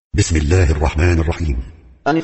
بسم الله الرحمن الرحيم. ألف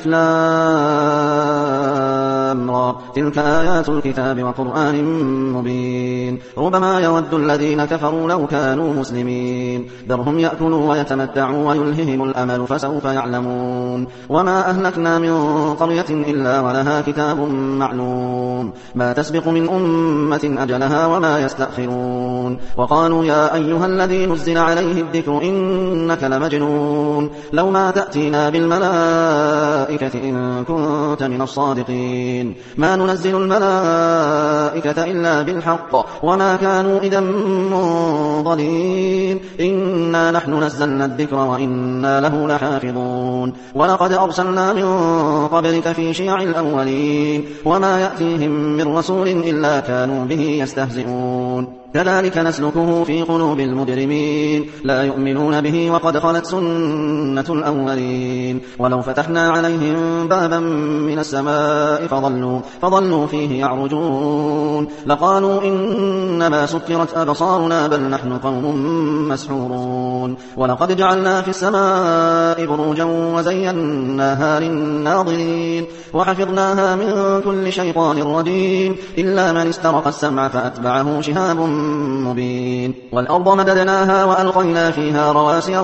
لام را تلك آيات الكتاب وقرآن مبين ربما يود الذين كفروا لو كانوا مسلمين ذرهم يأكلوا ويتمتعوا ويلههم الأمل فسوف يعلمون وما أهلكنا من قرية إلا ولها كتاب معلوم ما تسبق من أمة أجلها وما يستأخرون وقالوا يا أيها الذي نزل عليه الذكر إنك لمجنون لو ما تأتينا بالملائكة إن كنت من الصادقين ما ننزل الملائكة إلا بالحق وما كانوا إذا منظرين إنا نحن نزلنا الذكر وإنا له لحافظون ولقد أرسلنا من قبلك في شيع الأولين وما يأتيهم من رسول إلا كانوا به يستهزئون كذلك نسلكه في قلوب المجرمين لا يؤمنون به وقد خلت سنة الأولين ولو فتحنا عليهم بابا من السماء فظلوا فيه يعرجون لقالوا إنما سكرت أبصارنا بل نحن قوم مسحورون ولقد جعلنا في السماء بروجا وزيناها للناظرين وحفظناها من كل شيطان رجيم إلا من استرق السمع فأتبعه شهاب مبين والأرض مددناها وألقينا فيها رواسي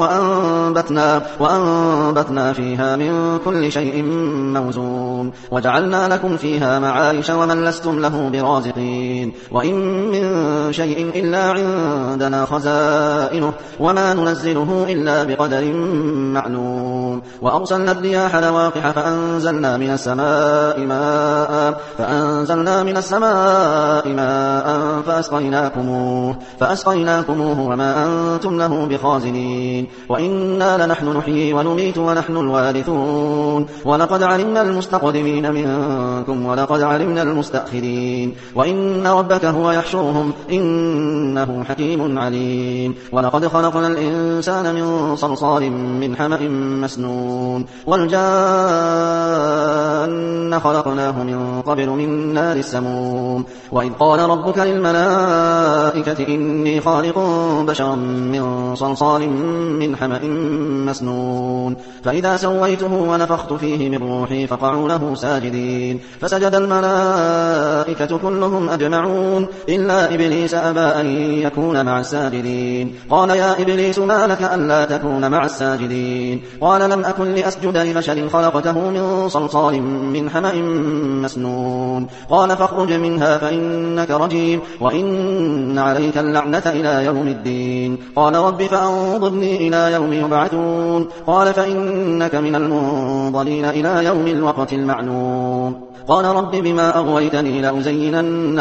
وأنبتنا فيها من كل شيء موزون وجعلنا لكم فيها معايش ومن لستم له برازقين وإن من شيء إلا عندنا خزائنه وما ننزله إلا بقدر معلوم وأرسلنا الرياح لواقح فأنزلنا من السماء ماء فأسقيناكموه وما أنتم له بخازنين وإنا لنحن نحيي ونميت ونحن الوارثون ولقد علمنا المستقدمين منكم ولقد علمنا المستأخرين وإن ربك هو يحشرهم إنه حكيم عليم ولقد خلقنا الإنسان من صلصال من حمأ مسنون والجان خلقناه من قبل من نار السموم وإذ قال ربك للملائكة إني خالق بشرا من صلصال من حمأ مسنون فإذا سويته ونفخت فيه من روحي فقعوا له ساجدين فسجد الملائكة كلهم أجمعون إلا إبليس أبى أن يكون مع الساجدين قال يا إبليس ما لك ألا تكون مع الساجدين قال لم أكن لأسجد لبشر خلقته من صلصال من حمأ مسنون قال فاخرج منها فإنك رجيم وإن عليك اللعنة إلى يوم الدين قال رب فأنظرني إلى يوم يبعثون قال فإنك من المنظرين إلى يوم الوقت المعلوم قال رب بما أغويتني لأزينن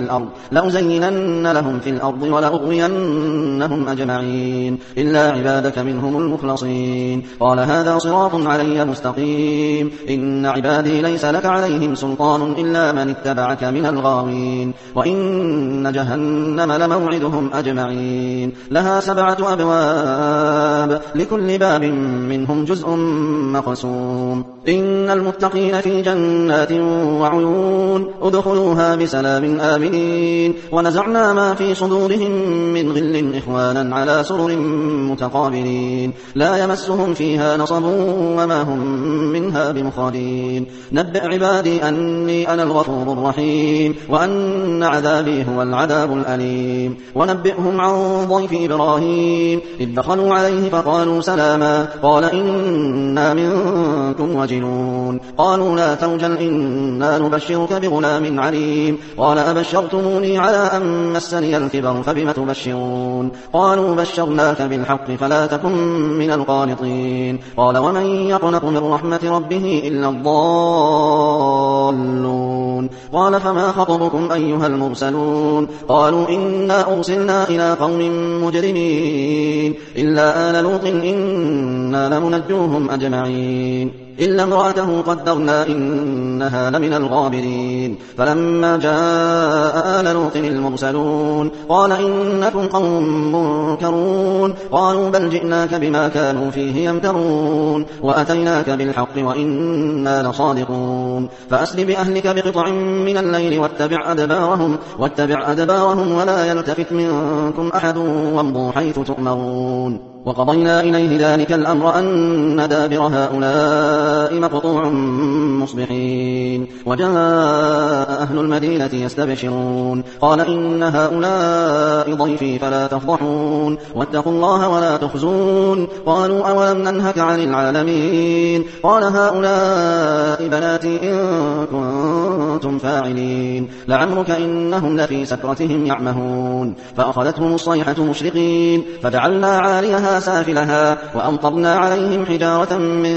لهم في الأرض ولأغوينهم أجمعين إلا عبادك منهم المخلصين قال هذا صراط علي مستقيم إن عبادي ليس لك عليهم سلطان إلا من اتبعك من الغاوين وإن جهنم لموعدهم أجمعين لها 7 أبواب لكل باب منهم جزء مقسوم إن المتقين في جنات وعيون ادخلوها بسلام آمنين ونزعنا ما في صدورهم من غل إخوانا على سرر متقابلين لا يمسهم فيها نصب وما هم منها بمخرجين نبئ عبادي أني أنا الغفور الرحيم وأن عذابي هو العذاب الأليم ونبئهم عن ضيف إبراهيم إذ دخلوا عليه فقالوا سلاما قال إنا منكم وجلون قالوا لا توجل إنا نبشرك بغلام عليم قال أبشرتموني على أن مسني الكبر فبم تبشرون قالوا بشرناك بالحق فلا تكن من القانطين قال ومن يقنط من رحمة ربه إلا الضالون قال فما خطبكم أيها المرسلون قالوا إنا أرسلنا إلى قوم مجرمين إلا آل لوط إنا لمنجوهم أجمعين إلا امرأته قدرنا إنها لمن الغابرين فلما جاء آل لوط المرسلون قال إنكم قوم منكرون قالوا بل جئناك بما كانوا فيه يمترون وأتيناك بالحق وإنا لصادقون فأسر بأهلك بقطع من الليل واتبع أدبارهم ولا يلتفت منكم أحد وامضوا حيث تؤمرون وقضينا إليه ذلك الأمر أن دابر هؤلاء مقطوع مصبحين وجاء أهل المدينة يستبشرون قال إن هؤلاء ضيفي فلا تفضحون واتقوا الله ولا تخزون قالوا أولم ننهك عن العالمين قال هؤلاء بناتي إن كنتم فاعلين لعمرك إنهم لفي سكرتهم يعمهون فأخذتهم الصيحة مشرقين فجعلنا عاليها سافلها وأمطرنا عليهم حجارة من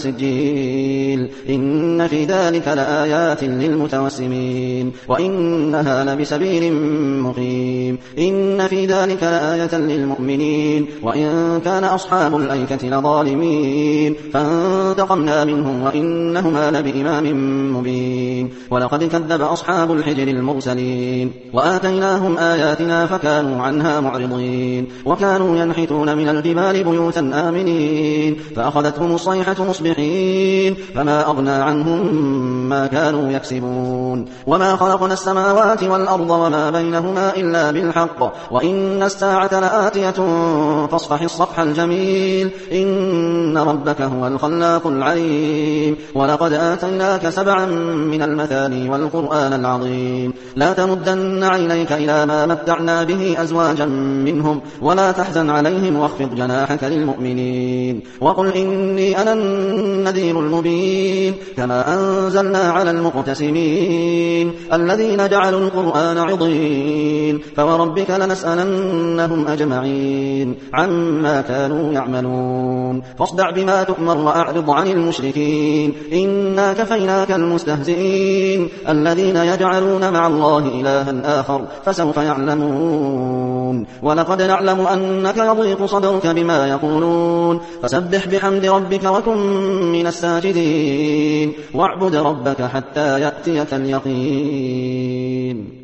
سجيل إن في ذلك لآيات للمتوسمين وإنها لبسبيل مقيم إن في ذلك لآية للمؤمنين وإن كان أصحاب الأيكة لظالمين فانتقمنا منهم وإنهما لبإمام مبين ولقد كذب أصحاب الحجر المرسلين وآتيناهم آياتنا فكانوا عنها معرضين وكانوا ينحتون من الجبال بيوتا آمنين فأخذتهم الصيحة مصبحين فما أغنى عنهم ما كانوا يكسبون وما خلقنا السماوات والأرض وما بينهما إلا بالحق وإن الساعة لآتية فاصفح الصفح الجميل إن ربك هو الخلاق العليم ولقد آتيناك 7 من المثاني والقرآن العظيم لا تمدن عينيك إلى ما متعنا به أزواجا منهم ولا تحزن عليهم واخفض جناحك للمؤمنين وقل إني أنا النذير المبين كما أنزلنا على المقتسمين الذين جعلوا القرآن عضين فوربك لنسألنهم أجمعين عما كانوا يعملون فاصدع بما تؤمر وأعرض عن المشركين إنا كفيناك المستهزئين الذين يجعلون مع الله إلها آخر فسوف يعلمون ولقد نعلم أنك يضيق صدرك بما يقولون فسبح بحمد ربك وكن من الساجدين واعبد ربك حتى يأتيك اليقين